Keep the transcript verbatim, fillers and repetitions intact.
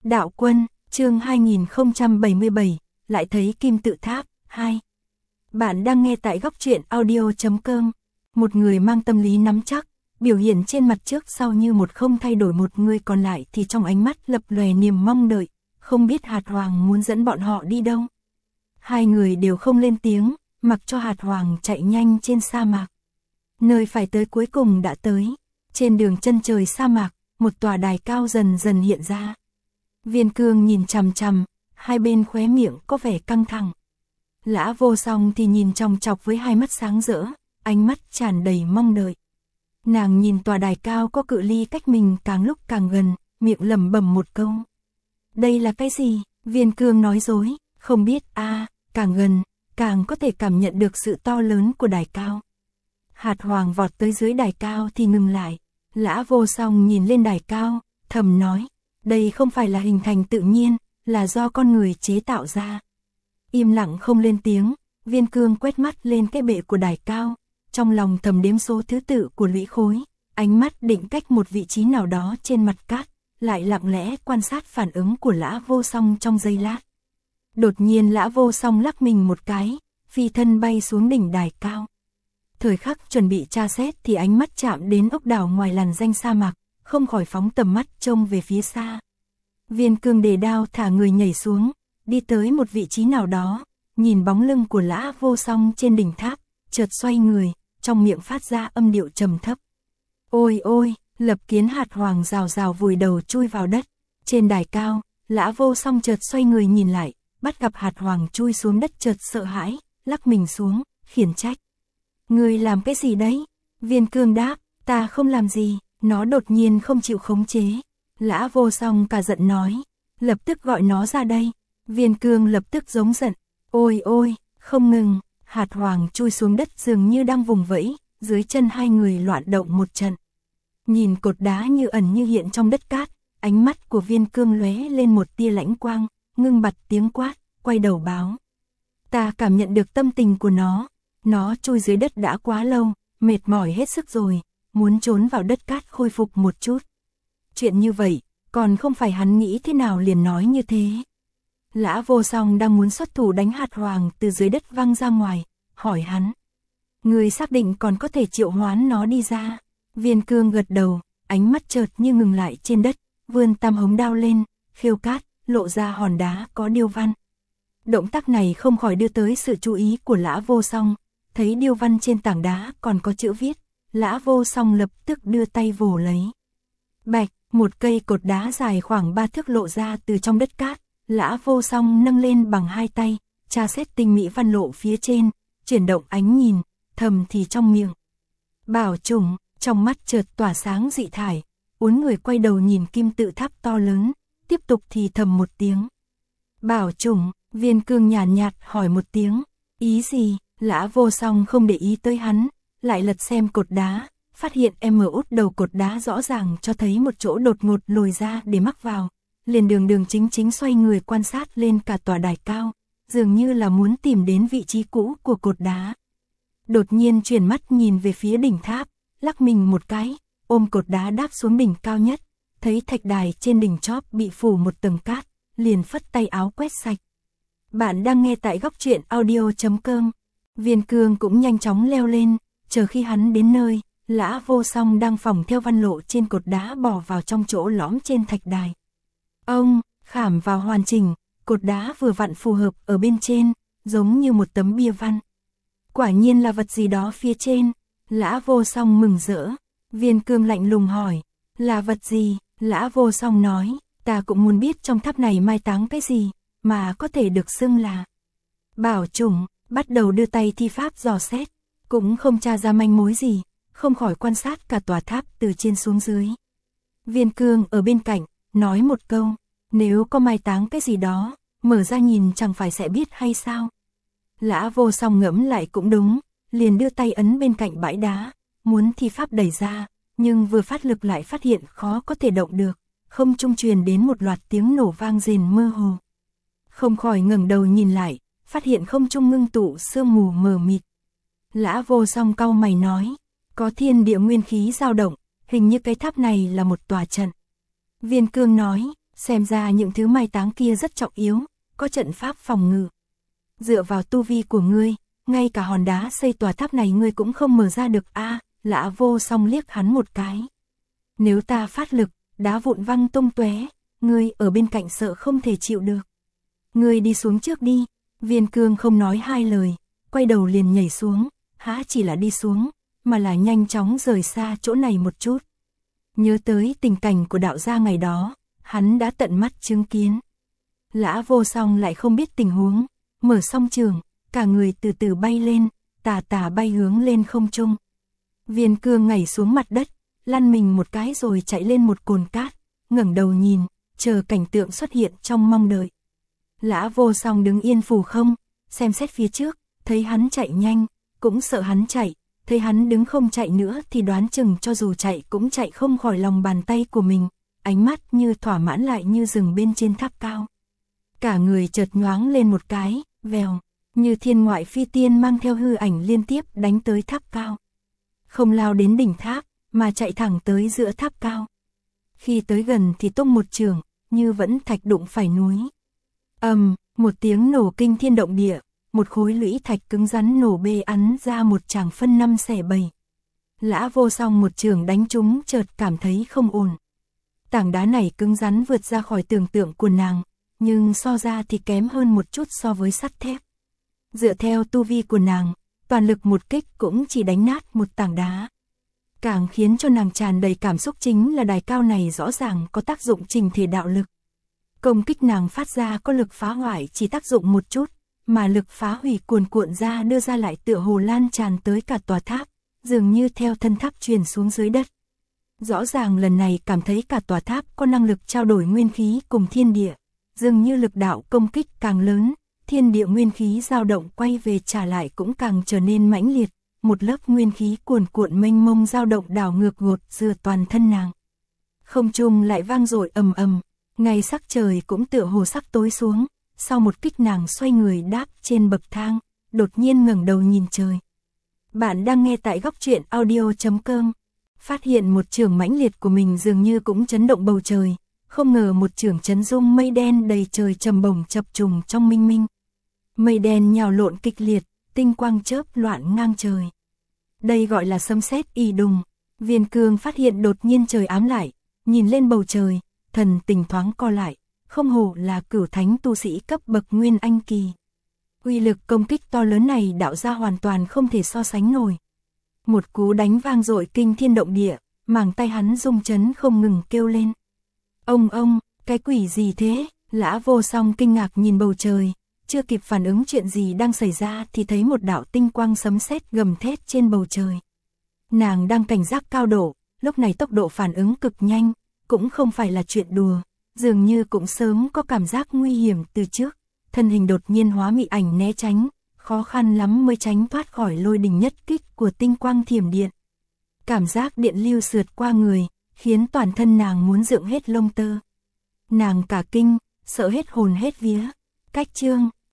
Đạo quân, chương hai nghìn không trăm bảy mươi bảy, lại thấy kim tự tháp, hai. Bạn đang nghe tại góc truyện audio chấm com. Một người mang tâm lý nắm chắc, biểu hiện trên mặt trước sau như một không thay đổi, một người còn lại thì trong ánh mắt lập lòe niềm mong đợi, không biết Hạt Hoàng muốn dẫn bọn họ đi đâu. Hai người đều không lên tiếng, mặc cho Hạt Hoàng chạy nhanh trên sa mạc. Nơi phải tới cuối cùng đã tới. Trên đường chân trời sa mạc, một tòa đài cao dần dần hiện ra. Viên Cương nhìn chằm chằm, hai bên khóe miệng có vẻ căng thẳng. Lã Vô Song thì nhìn chòng chọc với hai mắt sáng rỡ, ánh mắt tràn đầy mong đợi. Nàng nhìn tòa đài cao có cự ly cách mình càng lúc càng gần, miệng lẩm bẩm một câu. Đây là cái gì? Viên Cương nói dối, không biết a, à, càng gần, càng có thể cảm nhận được sự to lớn của đài cao. Hạt Hoàng vọt tới dưới đài cao thì ngừng lại. Lã Vô Song nhìn lên đài cao, thầm nói, đây không phải là hình thành tự nhiên, là do con người chế tạo ra. Im lặng không lên tiếng, Viên Cương quét mắt lên cái bệ của đài cao, trong lòng thầm đếm số thứ tự của lũy khối, ánh mắt định cách một vị trí nào đó trên mặt cát, lại lặng lẽ quan sát phản ứng của Lã Vô Song trong giây lát. Đột nhiên Lã Vô Song lắc mình một cái, phi thân bay xuống đỉnh đài cao. Thời khắc chuẩn bị tra xét thì ánh mắt chạm đến ốc đảo ngoài làn danh sa mạc, không khỏi phóng tầm mắt trông về phía xa. Viên Cương đề đao thả người nhảy xuống, đi tới một vị trí nào đó, nhìn bóng lưng của Lã Vô Song trên đỉnh tháp, chợt xoay người, trong miệng phát ra âm điệu trầm thấp. Ôi ôi, Lập Kiến Hạt Hoàng rào rào vùi đầu chui vào đất. Trên đài cao, Lã Vô Song chợt xoay người nhìn lại, bắt gặp Hạt Hoàng chui xuống đất chợt sợ hãi, lắc mình xuống, khiển trách. Ngươi làm cái gì đấy? Viên Cương đáp, ta không làm gì. Nó đột nhiên không chịu khống chế. Lã Vô Song cả giận nói, lập tức gọi nó ra đây. Viên Cương lập tức giống giận, ôi ôi, không ngừng. Hạt Hoàng chui xuống đất dường như đang vùng vẫy, dưới chân hai người loạn động một trận. Nhìn cột đá như ẩn như hiện trong đất cát, ánh mắt của Viên Cương lóe lên một tia lãnh quang, ngưng bặt tiếng quát, quay đầu báo. Ta cảm nhận được tâm tình của nó. Nó chui dưới đất đã quá lâu, mệt mỏi hết sức rồi, muốn trốn vào đất cát khôi phục một chút. Chuyện như vậy, còn không phải hắn nghĩ thế nào liền nói như thế. Lã Vô Song đang muốn xuất thủ đánh Hạt Hoàng từ dưới đất văng ra ngoài, hỏi hắn. Người xác định còn có thể triệu hoán nó đi ra. Viên Cương gật đầu, ánh mắt chợt như ngừng lại trên đất, vươn tam hống đao lên, khêu cát, lộ ra hòn đá có điêu văn. Động tác này không khỏi đưa tới sự chú ý của Lã Vô Song. Thấy điêu văn trên tảng đá còn có chữ viết, Lã Vô Song lập tức đưa tay vồ lấy. Bạch, một cây cột đá dài khoảng ba thước lộ ra từ trong đất cát, Lã Vô Song nâng lên bằng hai tay, tra xét tinh mỹ văn lộ phía trên, chuyển động ánh nhìn, thầm thì trong miệng. Bảo trùng, trong mắt chợt tỏa sáng dị thải, uốn người quay đầu nhìn kim tự tháp to lớn, tiếp tục thì thầm một tiếng. Bảo trùng, Viên Cương nhàn nhạt, nhạt hỏi một tiếng, ý gì? Lã Vô Song không để ý tới hắn, lại lật xem cột đá, phát hiện em ở út đầu cột đá rõ ràng cho thấy một chỗ đột ngột lồi ra để mắc vào, liền đường đường chính chính xoay người quan sát lên cả tòa đài cao, dường như là muốn tìm đến vị trí cũ của cột đá. Đột nhiên chuyển mắt nhìn về phía đỉnh tháp, lắc mình một cái, ôm cột đá đáp xuống đỉnh cao nhất, thấy thạch đài trên đỉnh chóp bị phủ một tầng cát, liền phất tay áo quét sạch. Bạn đang nghe tại góc truyện audio chấm com. Viên Cương cũng nhanh chóng leo lên, chờ khi hắn đến nơi, Lã Vô Song đang phỏng theo văn lộ trên cột đá bỏ vào trong chỗ lõm trên thạch đài. Ông, khảm vào hoàn chỉnh, cột đá vừa vặn phù hợp ở bên trên, giống như một tấm bia văn. Quả nhiên là vật gì đó phía trên, Lã Vô Song mừng rỡ. Viên Cương lạnh lùng hỏi, là vật gì? Lã Vô Song nói, ta cũng muốn biết trong tháp này mai táng cái gì, mà có thể được xưng là bảo chủng. Bắt đầu đưa tay thi pháp dò xét, cũng không tra ra manh mối gì, không khỏi quan sát cả tòa tháp từ trên xuống dưới. Viên Cương ở bên cạnh, nói một câu, nếu có mai táng cái gì đó, mở ra nhìn chẳng phải sẽ biết hay sao. Lã Vô Song ngẫm lại cũng đúng, liền đưa tay ấn bên cạnh bãi đá, muốn thi pháp đẩy ra, nhưng vừa phát lực lại phát hiện khó có thể động được, không trung truyền đến một loạt tiếng nổ vang rền mơ hồ. Không khỏi ngẩng đầu nhìn lại, phát hiện không trung ngưng tụ sương mù mờ mịt. Lã Vô Song cau mày nói, có thiên địa nguyên khí dao động, hình như cái tháp này là một tòa trận. Viên Cương nói, Xem ra những thứ mai táng kia rất trọng yếu, có trận pháp phòng ngự. Dựa vào tu vi của ngươi, ngay cả hòn đá xây tòa tháp này ngươi cũng không mở ra được a. À, Lã Vô Song liếc hắn một cái. Nếu ta phát lực, đá vụn văng tung tóe, ngươi ở bên cạnh sợ không thể chịu được. Ngươi đi xuống trước đi. Viên Cương không nói hai lời, quay đầu liền nhảy xuống, há chỉ là đi xuống, mà là nhanh chóng rời xa chỗ này một chút. Nhớ tới tình cảnh của đạo gia ngày đó, hắn đã tận mắt chứng kiến. Lã Vô Song lại không biết tình huống, mở song trường, cả người từ từ bay lên, tà tà bay hướng lên không trung. Viên Cương nhảy xuống mặt đất, lăn mình một cái rồi chạy lên một cồn cát, ngẩng đầu nhìn, chờ cảnh tượng xuất hiện trong mong đợi. Lã Vô Song đứng yên phù không, xem xét phía trước, thấy hắn chạy nhanh, cũng sợ hắn chạy, thấy hắn đứng không chạy nữa thì đoán chừng cho dù chạy cũng chạy không khỏi lòng bàn tay của mình, ánh mắt như thỏa mãn lại như dừng bên trên tháp cao. Cả người chợt nhoáng lên một cái, vèo, như thiên ngoại phi tiên mang theo hư ảnh liên tiếp đánh tới tháp cao. Không lao đến đỉnh tháp, mà chạy thẳng tới giữa tháp cao. Khi tới gần thì tung một trường, như vẫn thạch đụng phải núi. Ầm, um, một tiếng nổ kinh thiên động địa, một khối lũy thạch cứng rắn nổ bê ắn ra một tràng phân năm xẻ bảy. Lã Vô Song một trường đánh trúng chợt cảm thấy không ổn. Tảng đá này cứng rắn vượt ra khỏi tưởng tượng của nàng, nhưng so ra thì kém hơn một chút so với sắt thép. Dựa theo tu vi của nàng, toàn lực một kích cũng chỉ đánh nát một tảng đá. Càng khiến cho nàng tràn đầy cảm xúc chính là đài cao này rõ ràng có tác dụng trình thể đạo lực. Công kích nàng phát ra có lực phá hoại chỉ tác dụng một chút, mà lực phá hủy cuồn cuộn ra đưa ra lại tựa hồ lan tràn tới cả tòa tháp, dường như theo thân tháp truyền xuống dưới đất. Rõ ràng lần này cảm thấy cả tòa tháp có năng lực trao đổi nguyên khí cùng thiên địa, dường như lực đạo công kích càng lớn, thiên địa nguyên khí dao động quay về trả lại cũng càng trở nên mãnh liệt, một lớp nguyên khí cuồn cuộn mênh mông dao động đảo ngược gột dừa toàn thân nàng. Không trung lại vang dội ầm ầm, ngay sắc trời cũng tựa hồ sắc tối xuống, sau một kích nàng xoay người đáp trên bậc thang, đột nhiên ngẩng đầu nhìn trời. Bạn đang nghe tại góc truyện audio chấm com. Phát hiện một trường mãnh liệt của mình dường như cũng chấn động bầu trời, không ngờ một trường chấn rung mây đen đầy trời trầm bổng chập trùng trong minh minh. Mây đen nhào lộn kịch liệt, tinh quang chớp loạn ngang trời. Đây gọi là sấm sét ì đùng. Viên Cương phát hiện đột nhiên trời ám lại, nhìn lên bầu trời, thần tình thoáng co lại, không hổ là cửu thánh tu sĩ cấp bậc nguyên anh kỳ. Uy lực công kích to lớn này đạo gia hoàn toàn không thể so sánh nổi. Một cú đánh vang dội kinh thiên động địa, màng tay hắn rung chấn không ngừng kêu lên. Ông ông, cái quỷ gì thế? Lã Vô Song kinh ngạc nhìn bầu trời, chưa kịp phản ứng chuyện gì đang xảy ra thì thấy một đạo tinh quang sấm sét gầm thét trên bầu trời. Nàng đang cảnh giác cao độ, lúc này tốc độ phản ứng cực nhanh, cũng không phải là chuyện đùa, dường như cũng sớm có cảm giác nguy hiểm từ trước, thân hình đột nhiên hóa mị ảnh né tránh, khó khăn lắm mới tránh thoát khỏi lôi đình nhất kích của tinh quang thiểm điện. Cảm giác điện lưu sượt qua người, khiến toàn thân nàng muốn dựng hết lông tơ. Nàng cả kinh, sợ hết hồn hết vía. Cách chương